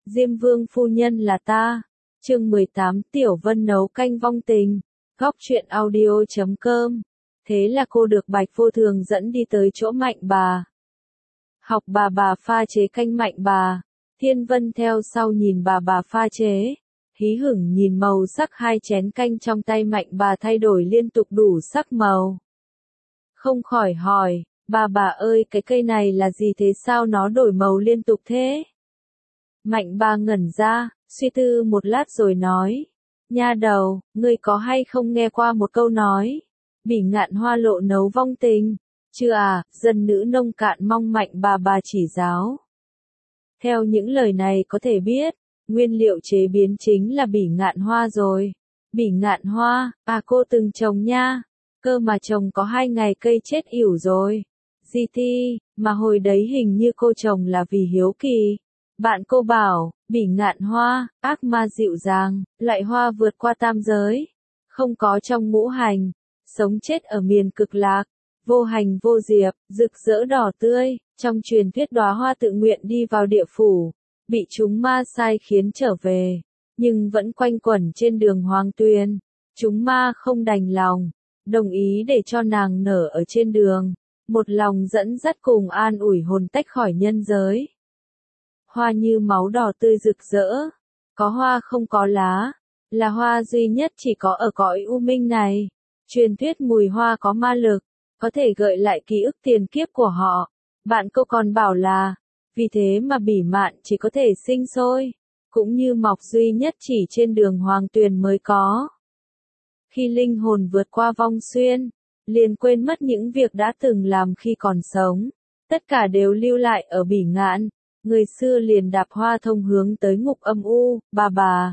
Diêm Vương phu nhân là ta. Chương 18, Tiểu Vân nấu canh vong tình. Góc truyện audio.com. Thế là cô được Bạch Vô Thường dẫn đi tới chỗ Mạnh bà. Học bà pha chế canh Mạnh bà. Thiên Vân theo sau nhìn bà pha chế. Hí hửng nhìn màu sắc hai chén canh trong tay Mạnh bà thay đổi liên tục đủ sắc màu. Không khỏi hỏi, bà ơi cái cây này là gì thế sao nó đổi màu liên tục thế? Mạnh bà ngẩn ra, suy tư một lát rồi nói, nha đầu, ngươi có hay không nghe qua một câu nói, bỉ ngạn hoa lộ nấu vong tình, chưa à, dân nữ nông cạn mong Mạnh bà chỉ giáo. Theo những lời này có thể biết, nguyên liệu chế biến chính là bỉ ngạn hoa rồi. Bỉ ngạn hoa, cô từng trồng nha, cơ mà trồng có 2 ngày cây chết ỉu rồi. Di ti, mà hồi đấy hình như cô trồng là vì hiếu kỳ. Bạn cô bảo, bỉ ngạn hoa, ác ma dịu dàng, loại hoa vượt qua tam giới, không có trong ngũ hành, sống chết ở miền cực lạc, vô hành vô diệp, rực rỡ đỏ tươi, trong truyền thuyết đóa hoa tự nguyện đi vào địa phủ, bị chúng ma sai khiến trở về, nhưng vẫn quanh quẩn trên đường Hoàng Tuyền, chúng ma không đành lòng, đồng ý để cho nàng nở ở trên đường, một lòng dẫn dắt cùng an ủi hồn tách khỏi nhân giới. Hoa như máu đỏ tươi rực rỡ, có hoa không có lá, là hoa duy nhất chỉ có ở cõi u minh này. Truyền thuyết mùi hoa có ma lực, có thể gợi lại ký ức tiền kiếp của họ. Bạn cô còn bảo là, vì thế mà bỉ mạn chỉ có thể sinh sôi, cũng như mọc duy nhất chỉ trên đường Hoàng Tuyền mới có. Khi linh hồn vượt qua vong xuyên, liền quên mất những việc đã từng làm khi còn sống, tất cả đều lưu lại ở bỉ ngạn. Người xưa liền đạp hoa thông hướng tới ngục âm u, bà.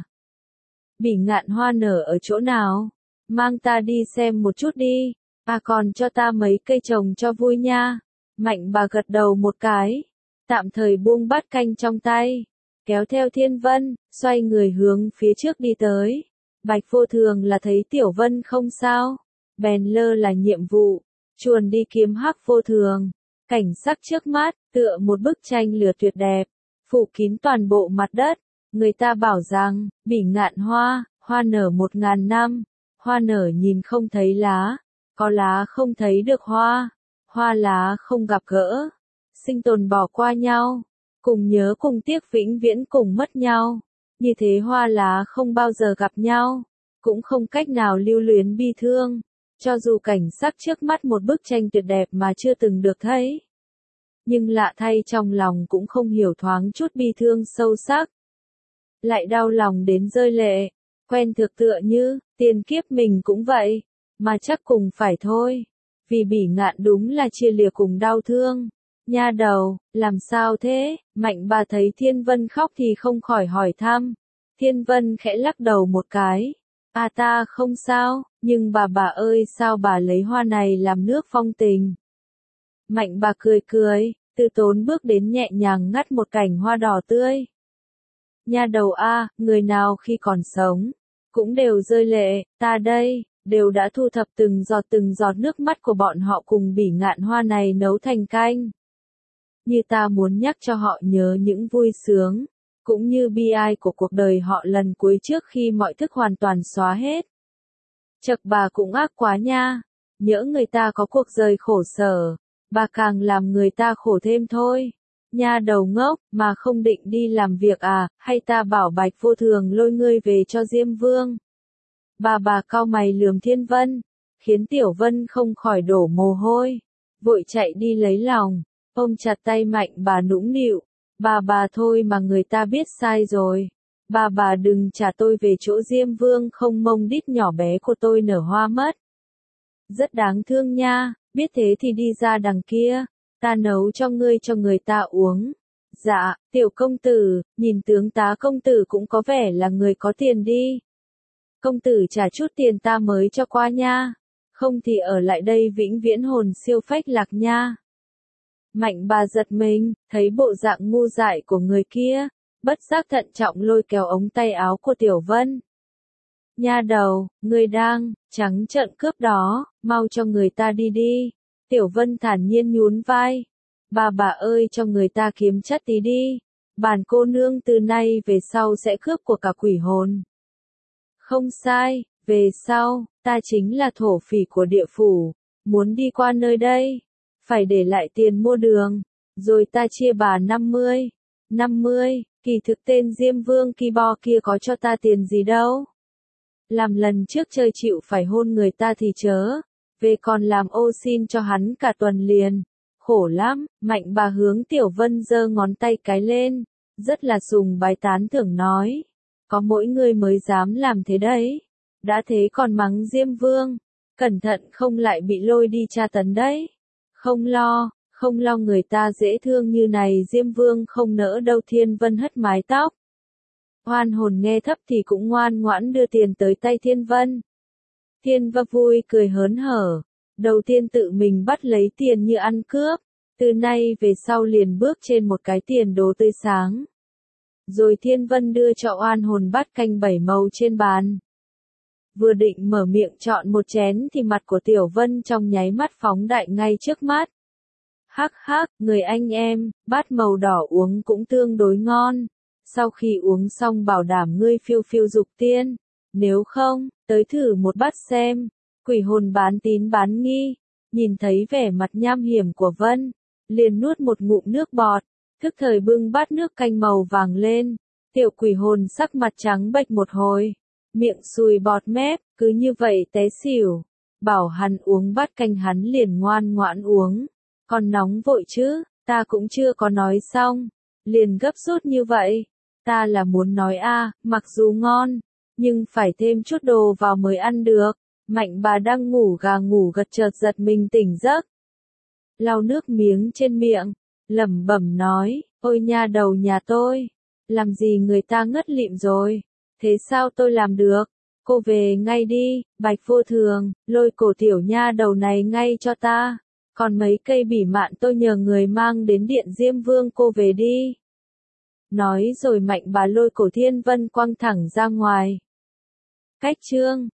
Bỉ ngạn hoa nở ở chỗ nào? Mang ta đi xem một chút đi, còn cho ta mấy cây trồng cho vui nha. Mạnh bà gật đầu một cái, tạm thời buông bát canh trong tay, kéo theo Thiên Vân, xoay người hướng phía trước đi tới. Bạch Vô Thường là thấy Tiểu Vân không sao, bèn lơ là nhiệm vụ, chuồn đi kiếm Hắc Vô Thường. Cảnh sắc trước mắt, tựa một bức tranh lửa tuyệt đẹp, phủ kín toàn bộ mặt đất. Người ta bảo rằng, bỉ ngạn hoa, hoa nở 1000 năm, hoa nở nhìn không thấy lá, có lá không thấy được hoa, hoa lá không gặp gỡ, sinh tồn bỏ qua nhau, cùng nhớ cùng tiếc vĩnh viễn cùng mất nhau. Như thế hoa lá không bao giờ gặp nhau, cũng không cách nào lưu luyến bi thương. Cho dù cảnh sắc trước mắt một bức tranh tuyệt đẹp mà chưa từng được thấy, nhưng lạ thay trong lòng cũng không hiểu thoáng chút bi thương sâu sắc. Lại đau lòng đến rơi lệ, quen thuộc tựa như, tiền kiếp mình cũng vậy, mà chắc cùng phải thôi. Vì bỉ ngạn đúng là chia lìa cùng đau thương. Nha đầu, làm sao thế? Mạnh bà thấy Thiên Vân khóc thì không khỏi hỏi thăm. Thiên Vân khẽ lắc đầu một cái. Ta không sao, nhưng bà ơi sao bà lấy hoa này làm nước phong tình? Mạnh bà cười, từ tốn bước đến nhẹ nhàng ngắt một cành hoa đỏ tươi. Nha đầu người nào khi còn sống, cũng đều rơi lệ, ta đây, đều đã thu thập từng giọt nước mắt của bọn họ cùng bỉ ngạn hoa này nấu thành canh. Như ta muốn nhắc cho họ nhớ những vui sướng, cũng như bi ai của cuộc đời họ lần cuối trước khi mọi thức hoàn toàn xóa hết. Chậc bà cũng ác quá nha, nhỡ người ta có cuộc đời khổ sở, bà càng làm người ta khổ thêm thôi. Nha đầu ngốc, mà không định đi làm việc hay ta bảo Bạch Vô Thường lôi ngươi về cho Diêm Vương? Bà cau mày lườm Thiên Vân, khiến Tiểu Vân không khỏi đổ mồ hôi, vội chạy đi lấy lòng, ôm chặt tay Mạnh bà nũng nịu. Bà thôi mà người ta biết sai rồi. Bà đừng trả tôi về chỗ Diêm Vương không mông đít nhỏ bé của tôi nở hoa mất. Rất đáng thương nha, biết thế thì đi ra đằng kia, ta nấu cho ngươi cho người ta uống. Dạ, tiểu công tử, nhìn tướng tá công tử cũng có vẻ là người có tiền đi. Công tử trả chút tiền ta mới cho qua nha, không thì ở lại đây vĩnh viễn hồn siêu phách lạc nha. Mạnh bà giật mình, thấy bộ dạng ngu dại của người kia, bất giác thận trọng lôi kéo ống tay áo của Tiểu Vân. Nha đầu, người đang, trắng trợn cướp đó, mau cho người ta đi đi. Tiểu Vân thản nhiên nhún vai. Bà ơi cho người ta kiếm chất tí đi. Bản cô nương từ nay về sau sẽ cướp của cả quỷ hồn. Không sai, về sau, ta chính là thổ phỉ của địa phủ, muốn đi qua nơi đây, phải để lại tiền mua đường, rồi ta chia bà 50. 50, kỳ thực tên Diêm Vương Ki Bo kia có cho ta tiền gì đâu. Làm lần trước chơi chịu phải hôn người ta thì chớ, về còn làm ô xin cho hắn cả tuần liền. Khổ lắm, Mạnh bà hướng Tiểu Vân giơ ngón tay cái lên, rất là sùng bái tán thưởng nói. Có mỗi người mới dám làm thế đấy. Đã thế còn mắng Diêm Vương, cẩn thận không lại bị lôi đi tra tấn đấy. Không lo người ta dễ thương như này Diêm Vương không nỡ đâu. Thiên Vân hất mái tóc. Oan hồn nghe thấp thì cũng ngoan ngoãn đưa tiền tới tay Thiên Vân. Thiên Vân vui cười hớn hở, đầu tiên tự mình bắt lấy tiền như ăn cướp, từ nay về sau liền bước trên một cái tiền đồ tươi sáng. Rồi Thiên Vân đưa cho oan hồn bát canh 7 màu trên bàn. Vừa định mở miệng chọn một chén thì mặt của Tiểu Vân trong nháy mắt phóng đại ngay trước mắt. Hắc hắc, người anh em, bát màu đỏ uống cũng tương đối ngon. Sau khi uống xong bảo đảm ngươi phiêu phiêu dục tiên. Nếu không, tới thử một bát xem. Quỷ hồn bán tín bán nghi, nhìn thấy vẻ mặt nham hiểm của Vân, liền nuốt một ngụm nước bọt, thức thời bưng bát nước canh màu vàng lên. Tiểu quỷ hồn sắc mặt trắng bệch một hồi, miệng sùi bọt mép, cứ như vậy té xỉu. Bảo hắn uống bát canh hắn liền ngoan ngoãn uống. Còn nóng vội chứ, ta cũng chưa có nói xong, liền gấp rút như vậy. Ta là muốn nói mặc dù ngon, nhưng phải thêm chút đồ vào mới ăn được. Mạnh bà đang ngủ gà ngủ gật chợt giật mình tỉnh giấc. Lau nước miếng trên miệng, lẩm bẩm nói, ôi nha đầu nhà tôi, làm gì người ta ngất lịm rồi, thế sao tôi làm được? Cô về ngay đi, Bạch Vô Thường, lôi cổ tiểu nha đầu này ngay cho ta. Còn mấy cây bỉ mạn tôi nhờ người mang đến điện Diêm Vương cô về đi. Nói rồi Mạnh bà lôi cổ Thiên Vân quăng thẳng ra ngoài. Cách chương